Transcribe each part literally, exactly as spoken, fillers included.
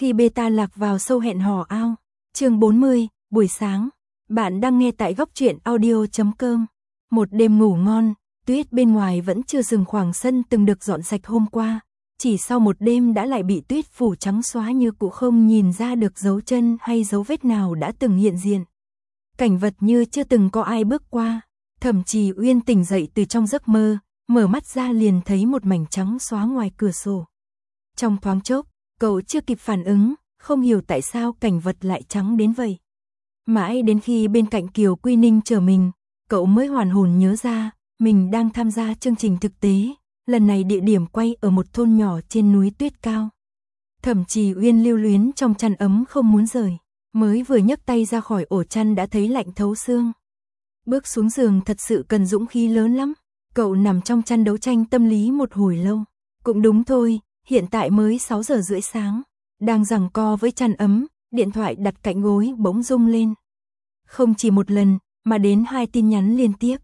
Khi beta lạc vào sâu hẹn hò ao. Chương bốn mươi, buổi sáng. Bạn đang nghe tại góc truyện audio chấm com. Một đêm ngủ ngon, tuyết bên ngoài vẫn chưa dừng khoảng sân từng được dọn sạch hôm qua. Chỉ sau một đêm đã lại bị tuyết phủ trắng xóa như cũ, không nhìn ra được dấu chân hay dấu vết nào đã từng hiện diện. Cảnh vật như chưa từng có ai bước qua. Thẩm Trì Uyên tỉnh dậy từ trong giấc mơ, mở mắt ra liền thấy một mảnh trắng xóa ngoài cửa sổ. Trong thoáng chốc, cậu chưa kịp phản ứng, không hiểu tại sao cảnh vật lại trắng đến vậy. Mãi đến khi bên cạnh Kiều Quy Ninh chờ mình, cậu mới hoàn hồn nhớ ra, mình đang tham gia chương trình thực tế, lần này địa điểm quay ở một thôn nhỏ trên núi tuyết cao. Thẩm Trì Uyên lưu luyến trong chăn ấm không muốn rời, mới vừa nhấc tay ra khỏi ổ chăn đã thấy lạnh thấu xương. Bước xuống giường thật sự cần dũng khí lớn lắm, cậu nằm trong chăn đấu tranh tâm lý một hồi lâu. Cũng đúng thôi, hiện tại mới sáu giờ rưỡi sáng, đang giằng co với chăn ấm, điện thoại đặt cạnh gối bỗng rung lên. Không chỉ một lần, mà đến hai tin nhắn liên tiếp.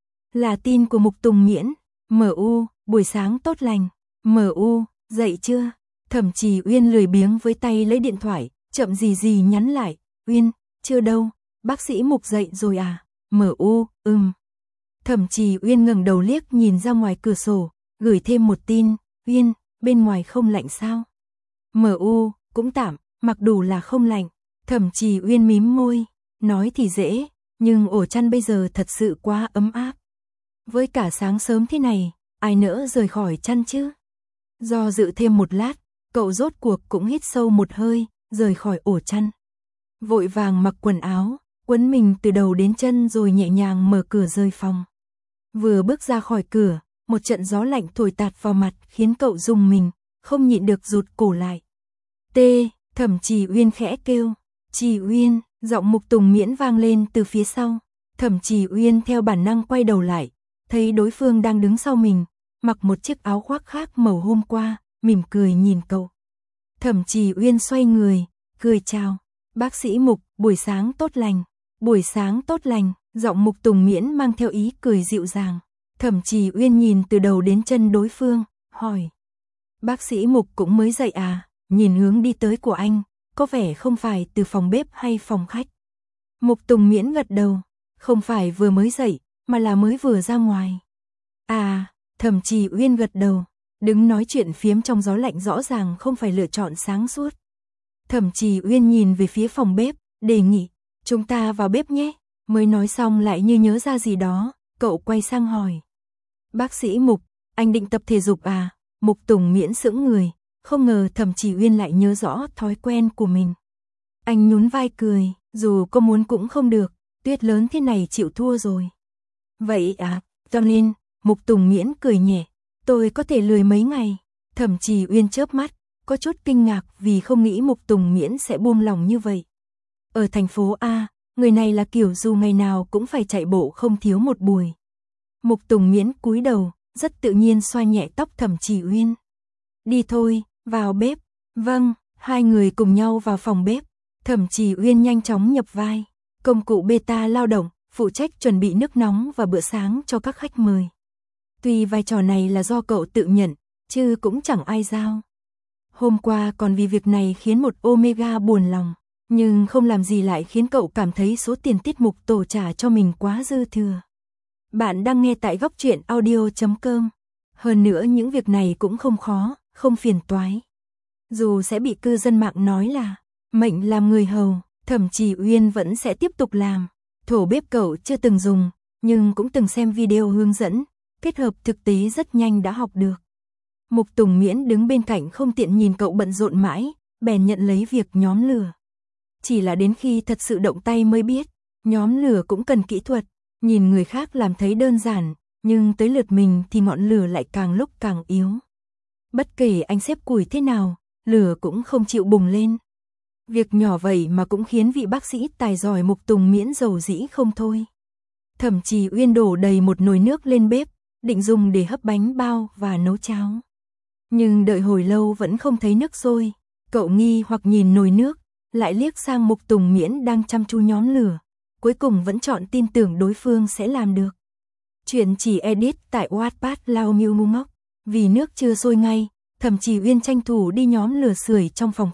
Là tin của Mục Tùng Miễn, em u, buổi sáng tốt lành, em u, dậy chưa? Thẩm Trì Uyên lười biếng với tay lấy điện thoại, chậm gì gì nhắn lại, Uyên, chưa đâu, bác sĩ Mục dậy rồi à? em u, ừm. Thẩm Trì Uyên ngẩng đầu liếc nhìn ra ngoài cửa sổ, gửi thêm một tin, Uyên, bên ngoài không lạnh sao? em u, cũng tạm, mặc đủ là không lạnh. Thẩm Trì Uyên mím môi, nói thì dễ, nhưng ổ chăn bây giờ thật sự quá ấm áp. Với cả sáng sớm thế này, ai nỡ rời khỏi chăn chứ? Do dự thêm một lát, cậu rốt cuộc cũng hít sâu một hơi, rời khỏi ổ chăn. Vội vàng mặc quần áo, quấn mình từ đầu đến chân rồi nhẹ nhàng mở cửa rời phòng. Vừa bước ra khỏi cửa, một trận gió lạnh thổi tạt vào mặt khiến cậu rùng mình, không nhịn được rụt cổ lại. Tê, Thẩm Trì Uyên khẽ kêu. Trì Uyên, giọng Mục Tùng Miễn vang lên từ phía sau. Thẩm Trì Uyên theo bản năng quay đầu lại, thấy đối phương đang đứng sau mình, mặc một chiếc áo khoác khác màu hôm qua, mỉm cười nhìn cậu. Thẩm Trì Uyên xoay người, cười chào. Bác sĩ Mục, buổi sáng tốt lành. Buổi sáng tốt lành, giọng Mục Tùng Miễn mang theo ý cười dịu dàng. Thẩm Trì Uyên nhìn từ đầu đến chân đối phương, hỏi. Bác sĩ Mục cũng mới dậy à? Nhìn hướng đi tới của anh, có vẻ không phải từ phòng bếp hay phòng khách. Mục Tùng Miễn gật đầu, không phải vừa mới dậy, mà là mới vừa ra ngoài. À, Thẩm Trì Uyên gật đầu, đứng nói chuyện phiếm trong gió lạnh rõ ràng không phải lựa chọn sáng suốt. Thẩm Trì Uyên nhìn về phía phòng bếp, đề nghị, chúng ta vào bếp nhé. Mới nói xong lại như nhớ ra gì đó, cậu quay sang hỏi. Bác sĩ Mục, anh định tập thể dục à? Mục Tùng Miễn sững người, không ngờ Thẩm Trì Uyên lại nhớ rõ thói quen của mình. Anh nhún vai cười, dù có muốn cũng không được, tuyết lớn thế này chịu thua rồi. Vậy à, cho nên, Mục Tùng Miễn cười nhẹ, tôi có thể lười mấy ngày. Thẩm Trì Uyên chớp mắt, có chút kinh ngạc vì không nghĩ Mục Tùng Miễn sẽ buông lòng như vậy. Ở thành phố A, người này là kiểu dù ngày nào cũng phải chạy bộ không thiếu một buổi. Mục Tùng Miễn cúi đầu, rất tự nhiên xoa nhẹ tóc Thẩm Trì Uyên. Đi thôi, vào bếp. Vâng, hai người cùng nhau vào phòng bếp. Thẩm Trì Uyên nhanh chóng nhập vai. Công cụ beta lao động, phụ trách chuẩn bị nước nóng và bữa sáng cho các khách mời. Tuy vai trò này là do cậu tự nhận, chứ cũng chẳng ai giao. Hôm qua còn vì việc này khiến một Omega buồn lòng, nhưng không làm gì lại khiến cậu cảm thấy số tiền tiết mục tổ trả cho mình quá dư thừa. Bạn đang nghe tại góc truyện audio chấm com. Hơn nữa những việc này cũng không khó, không phiền toái. Dù sẽ bị cư dân mạng nói là mệnh làm người hầu, Thẩm Trì Uyên vẫn sẽ tiếp tục làm. Thổ bếp cậu chưa từng dùng, nhưng cũng từng xem video hướng dẫn, kết hợp thực tế rất nhanh đã học được. Mục Tùng Miễn đứng bên cạnh không tiện nhìn cậu bận rộn mãi, bèn nhận lấy việc nhóm lửa. Chỉ là đến khi thật sự động tay mới biết, nhóm lửa cũng cần kỹ thuật, nhìn người khác làm thấy đơn giản, nhưng tới lượt mình thì ngọn lửa lại càng lúc càng yếu. Bất kể anh xếp củi thế nào, lửa cũng không chịu bùng lên. Việc nhỏ vậy mà cũng khiến vị bác sĩ tài giỏi Mục Tùng Miễn dầu dĩ không thôi. Thẩm Trì Uyên đổ đầy một nồi nước lên bếp, định dùng để hấp bánh bao và nấu cháo. Nhưng đợi hồi lâu vẫn không thấy nước sôi, cậu nghi hoặc nhìn nồi nước, lại liếc sang Mục Tùng Miễn đang chăm chú nhóm lửa, cuối cùng vẫn chọn tin tưởng đối phương sẽ làm được. Chuyện chỉ edit tại Wattpad Lao Miu Mu Móc, vì nước chưa sôi ngay, Thẩm Trì Uyên tranh thủ đi nhóm lửa sưởi trong phòng khách,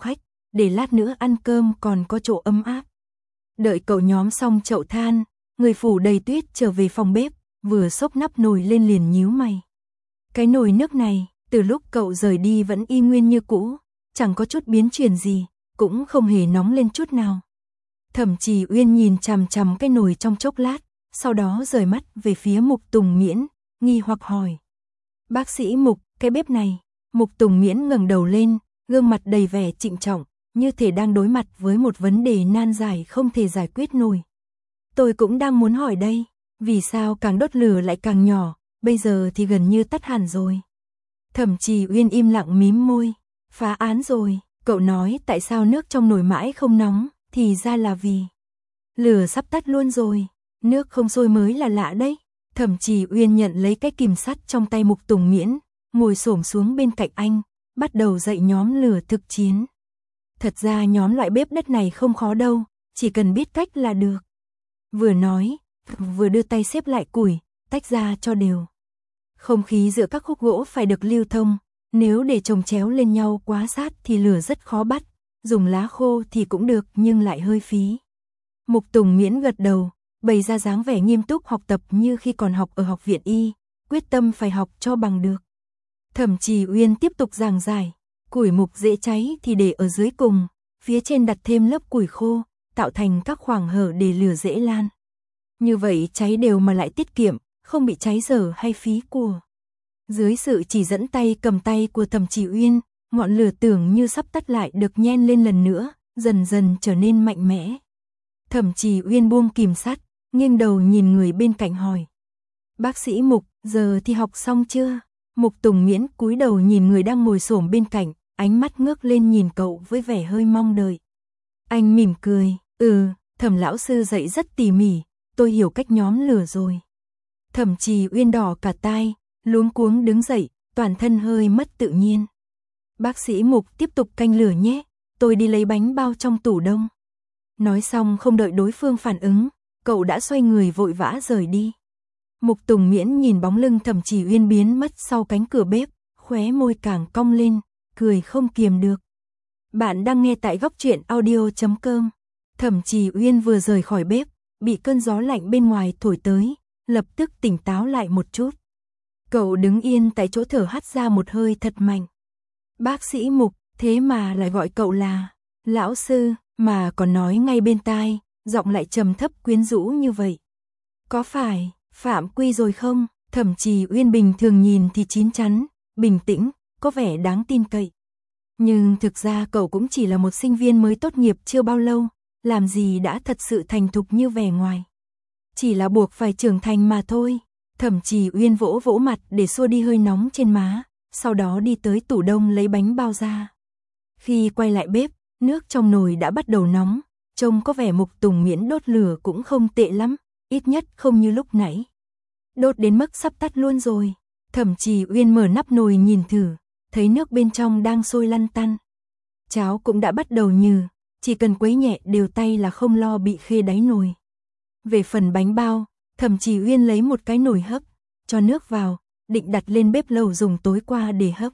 để lát nữa ăn cơm còn có chỗ ấm áp. Đợi cậu nhóm xong chậu than, người phủ đầy tuyết trở về phòng bếp, vừa xốc nắp nồi lên liền nhíu mày. Cái nồi nước này, từ lúc cậu rời đi vẫn y nguyên như cũ, chẳng có chút biến chuyển gì, cũng không hề nóng lên chút nào. Thẩm Trì Uyên nhìn chằm chằm cái nồi trong chốc lát, sau đó rời mắt về phía Mục Tùng Miễn, nghi hoặc hỏi. Bác sĩ Mục, cái bếp này. Mục Tùng Miễn ngẩng đầu lên, gương mặt đầy vẻ trịnh trọng, như thể đang đối mặt với một vấn đề nan giải không thể giải quyết nổi. Tôi cũng đang muốn hỏi đây, vì sao càng đốt lửa lại càng nhỏ, bây giờ thì gần như tắt hẳn rồi. Thẩm Trì Uyên im lặng mím môi, phá án rồi, cậu nói tại sao nước trong nồi mãi không nóng, thì ra là vì lửa sắp tắt luôn rồi, nước không sôi mới là lạ đấy. Thẩm Trì Uyên nhận lấy cái kìm sắt trong tay Mục Tùng Miễn, ngồi xổm xuống bên cạnh anh, bắt đầu dạy nhóm lửa thực chiến. Thật ra nhóm loại bếp đất này không khó đâu, chỉ cần biết cách là được. Vừa nói, vừa đưa tay xếp lại củi, tách ra cho đều. Không khí giữa các khúc gỗ phải được lưu thông, nếu để chồng chéo lên nhau quá sát thì lửa rất khó bắt, dùng lá khô thì cũng được nhưng lại hơi phí. Mục Tùng Miễn gật đầu, bày ra dáng vẻ nghiêm túc học tập như khi còn học ở học viện y, quyết tâm phải học cho bằng được. Thẩm Trì Uyên tiếp tục giảng giải, củi mục dễ cháy thì để ở dưới cùng, phía trên đặt thêm lớp củi khô, tạo thành các khoảng hở để lửa dễ lan. Như vậy cháy đều mà lại tiết kiệm, không bị cháy dở hay phí của. Dưới sự chỉ dẫn tay cầm tay của Thẩm Trì Uyên, ngọn lửa tưởng như sắp tắt lại được nhen lên lần nữa, dần dần trở nên mạnh mẽ. Thẩm Trì Uyên buông kìm sắt, nghiêng đầu nhìn người bên cạnh hỏi. Bác sĩ Mục, giờ thì học xong chưa? Mục Tùng Miễn cúi đầu nhìn người đang ngồi xổm bên cạnh, ánh mắt ngước lên nhìn cậu với vẻ hơi mong đợi. Anh mỉm cười, ừ, Thẩm lão sư dạy rất tỉ mỉ, tôi hiểu cách nhóm lửa rồi. Thẩm Trì Uyên đỏ cả tai, luống cuống đứng dậy, toàn thân hơi mất tự nhiên. Bác sĩ Mục tiếp tục canh lửa nhé, tôi đi lấy bánh bao trong tủ đông. Nói xong không đợi đối phương phản ứng, cậu đã xoay người vội vã rời đi. Mục Tùng Miễn nhìn bóng lưng Thẩm Trì Uyên biến mất sau cánh cửa bếp, khóe môi càng cong lên, cười không kiềm được. Bạn đang nghe tại góc truyện audio chấm com. Thẩm Trì Uyên vừa rời khỏi bếp, bị cơn gió lạnh bên ngoài thổi tới, lập tức tỉnh táo lại một chút. Cậu đứng yên tại chỗ thở hắt ra một hơi thật mạnh. Bác sĩ Mục, thế mà lại gọi cậu là lão sư, mà còn nói ngay bên tai, giọng lại trầm thấp quyến rũ như vậy. Có phải phạm quy rồi không? Thẩm Trì Uyên bình thường nhìn thì chín chắn, bình tĩnh, có vẻ đáng tin cậy. Nhưng thực ra cậu cũng chỉ là một sinh viên mới tốt nghiệp chưa bao lâu, làm gì đã thật sự thành thục như vẻ ngoài. Chỉ là buộc phải trưởng thành mà thôi. Thẩm Trì Uyên vỗ vỗ mặt để xua đi hơi nóng trên má, sau đó đi tới tủ đông lấy bánh bao ra. Khi quay lại bếp, nước trong nồi đã bắt đầu nóng, trông có vẻ Mục Tùng Miễn đốt lửa cũng không tệ lắm, ít nhất không như lúc nãy. Đốt đến mức sắp tắt luôn rồi. Thẩm Trì Uyên mở nắp nồi nhìn thử, thấy nước bên trong đang sôi lăn tăn. Cháo cũng đã bắt đầu nhừ, chỉ cần quấy nhẹ đều tay là không lo bị khê đáy nồi. Về phần bánh bao, Thẩm Trì Uyên lấy một cái nồi hấp, cho nước vào, định đặt lên bếp lầu dùng tối qua để hấp.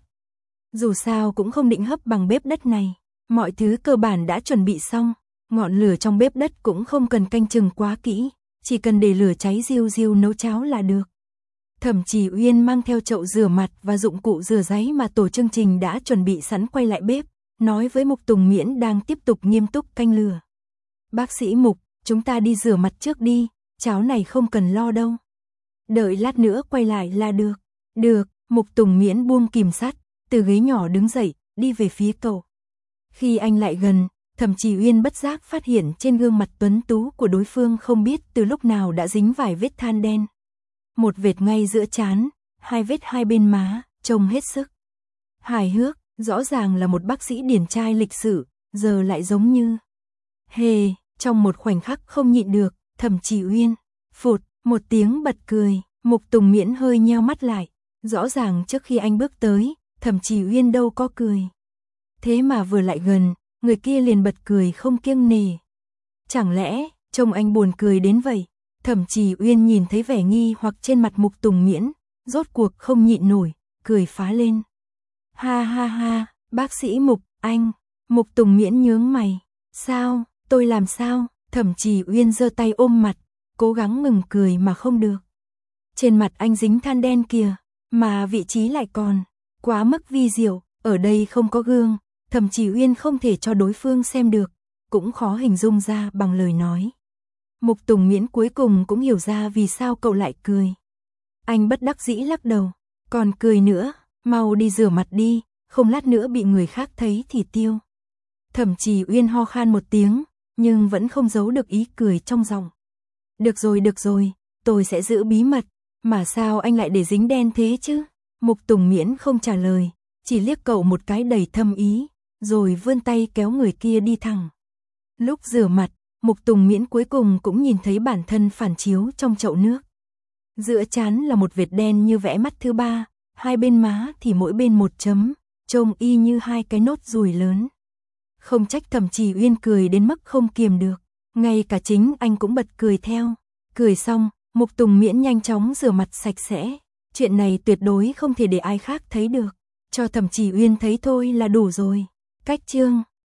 Dù sao cũng không định hấp bằng bếp đất này, mọi thứ cơ bản đã chuẩn bị xong, ngọn lửa trong bếp đất cũng không cần canh chừng quá kỹ, chỉ cần để lửa cháy riu riu nấu cháo là được. Thẩm Trì Uyên mang theo chậu rửa mặt và dụng cụ rửa ráy mà tổ chương trình đã chuẩn bị sẵn quay lại bếp, nói với Mục Tùng Miễn đang tiếp tục nghiêm túc canh lửa. Bác sĩ Mục, chúng ta đi rửa mặt trước đi, cháo này không cần lo đâu. Đợi lát nữa quay lại là được. Được, Mục Tùng Miễn buông kìm sắt, từ ghế nhỏ đứng dậy, đi về phía cậu. Khi anh lại gần, Thẩm Trì Uyên bất giác phát hiện trên gương mặt tuấn tú của đối phương không biết từ lúc nào đã dính vài vết than đen. Một vệt ngay giữa trán, hai vết hai bên má, trông hết sức hài hước, rõ ràng là một bác sĩ điển trai lịch sử, giờ lại giống như hề, trong một khoảnh khắc không nhịn được, Thẩm Trì Uyên phụt một tiếng bật cười. Mục Tùng Miễn hơi nheo mắt lại, rõ ràng trước khi anh bước tới, Thẩm Trì Uyên đâu có cười. Thế mà vừa lại gần, người kia liền bật cười không kiêng nề. Chẳng lẽ, trông anh buồn cười đến vậy? Thẩm Trì Uyên nhìn thấy vẻ nghi hoặc trên mặt Mục Tùng Miễn, rốt cuộc không nhịn nổi, cười phá lên. Ha ha ha, bác sĩ Mục, anh, Mục Tùng Miễn nhướng mày. Sao, tôi làm sao? Thẩm Trì Uyên giơ tay ôm mặt, cố gắng ngừng cười mà không được. Trên mặt anh dính than đen kìa, mà vị trí lại còn quá mức vi diệu, ở đây không có gương, Thẩm Trì Uyên không thể cho đối phương xem được, cũng khó hình dung ra bằng lời nói. Mục Tùng Miễn cuối cùng cũng hiểu ra vì sao cậu lại cười. Anh bất đắc dĩ lắc đầu, còn cười nữa, mau đi rửa mặt đi, không lát nữa bị người khác thấy thì tiêu. Thẩm Trì Uyên ho khan một tiếng, nhưng vẫn không giấu được ý cười trong giọng. Được rồi được rồi, tôi sẽ giữ bí mật, mà sao anh lại để dính đen thế chứ? Mục Tùng Miễn không trả lời, chỉ liếc cậu một cái đầy thâm ý, rồi vươn tay kéo người kia đi thẳng. Lúc rửa mặt, Mục Tùng Miễn cuối cùng cũng nhìn thấy bản thân phản chiếu trong chậu nước. Giữa trán là một vệt đen như vẽ mắt thứ ba, hai bên má thì mỗi bên một chấm, trông y như hai cái nốt ruồi lớn. Không trách Thẩm Trì Uyên cười đến mức không kiềm được, ngay cả chính anh cũng bật cười theo. Cười xong, Mục Tùng Miễn nhanh chóng rửa mặt sạch sẽ, chuyện này tuyệt đối không thể để ai khác thấy được, cho Thẩm Trì Uyên thấy thôi là đủ rồi. Cách chương